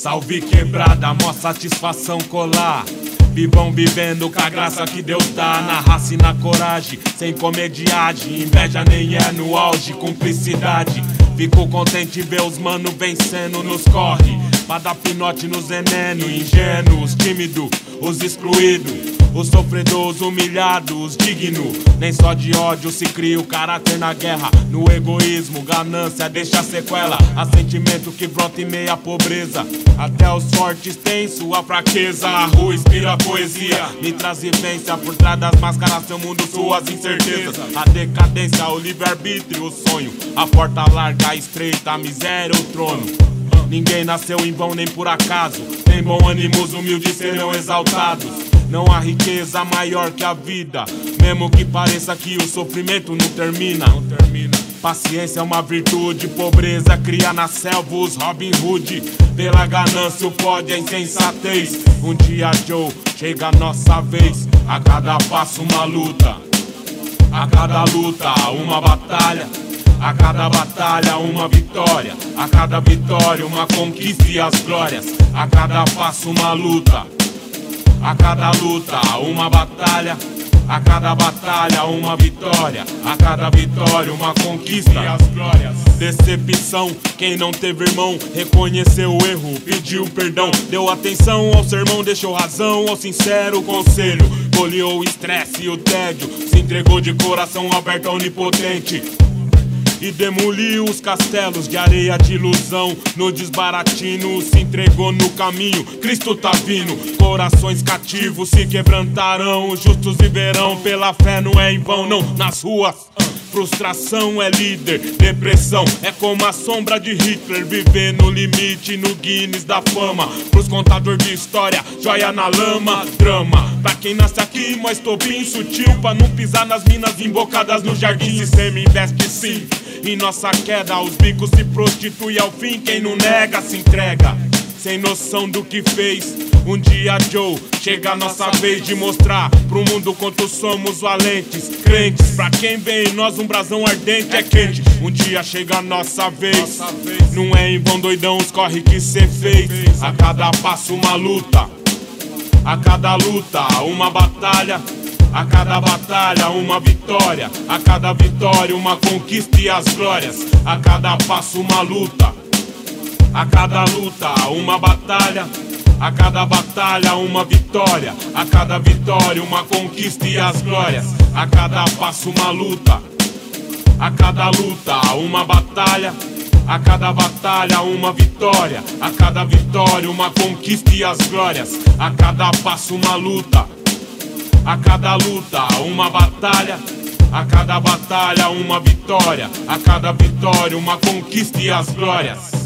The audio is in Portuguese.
Salve quebrada, mó satisfação colar. Vivam vivendo com a graça que Deus dá. Na raça e na coragem, sem comediagem. Inveja nem é no auge, cumplicidade. Fico contente ver os mano vencendo nos corre. Pra dar pinote nos veneno, ingênuos, tímidos, os excluídos, os sofredores, humilhados, os dignos. Nem só de ódio se cria o caráter na guerra. No egoísmo, ganância deixa sequela. Há sentimento que brota em meia pobreza. Até os fortes têm sua fraqueza. A rua inspira poesia, me traz vivência. Por trás das máscaras seu mundo, suas incertezas. A decadência, o livre-arbítrio, o sonho. A porta larga, a estreita, a miséria, o trono. Ninguém nasceu em vão nem por acaso. Tem bom ânimo, os humildes serão exaltados. Não há riqueza maior que a vida, mesmo que pareça que o sofrimento não termina. Paciência é uma virtude, pobreza cria na selva os Robin Hood. Pela ganância o pódio é insensatez. Um dia, Joe, chega a nossa vez. A cada passo uma luta, a cada luta uma batalha. A cada batalha uma vitória, a cada vitória uma conquista e as glórias. A cada passo uma luta, a cada luta uma batalha. A cada batalha uma vitória, a cada vitória uma conquista e as glórias. Decepção, quem não teve irmão reconheceu o erro, pediu perdão, deu atenção ao sermão, deixou razão ao sincero conselho. Colheu o estresse e o tédio, se entregou de coração aberto ao onipotente e demoliu os castelos de areia de ilusão. No desbaratino se entregou no caminho, Cristo tá vindo. Corações cativos se quebrantarão, os justos viverão. Pela fé não é em vão, não, nas ruas frustração é líder, depressão é como a sombra de Hitler. Viver no limite, no Guinness da fama. Pros contador de história, joia na lama. Drama, pra quem nasce aqui, mas tô bem sutil. Pra não pisar nas minas embocadas no jardim. Sistema investe sim em nossa queda. Os bicos se prostituem ao fim, quem não nega se entrega. Sem noção do que fez. Um dia, Joe, chega a nossa vez de mostrar pro mundo quanto somos valentes, crentes. Pra quem vê em nós um brasão ardente é quente. Um dia chega a nossa vez. Não é em vão, doidão, os corre que cê fez. A cada passo uma luta, a cada luta uma batalha. A cada batalha uma vitória, a cada vitória uma conquista e as glórias. A cada passo uma luta, a cada luta uma batalha. A cada batalha uma vitória, a cada vitória uma conquista e as glórias. A cada passo uma luta, a cada luta uma batalha. A cada batalha uma vitória, a cada vitória uma conquista e as glórias. A cada passo uma luta, a cada luta uma batalha. A cada batalha uma vitória, a cada vitória uma conquista e as glórias.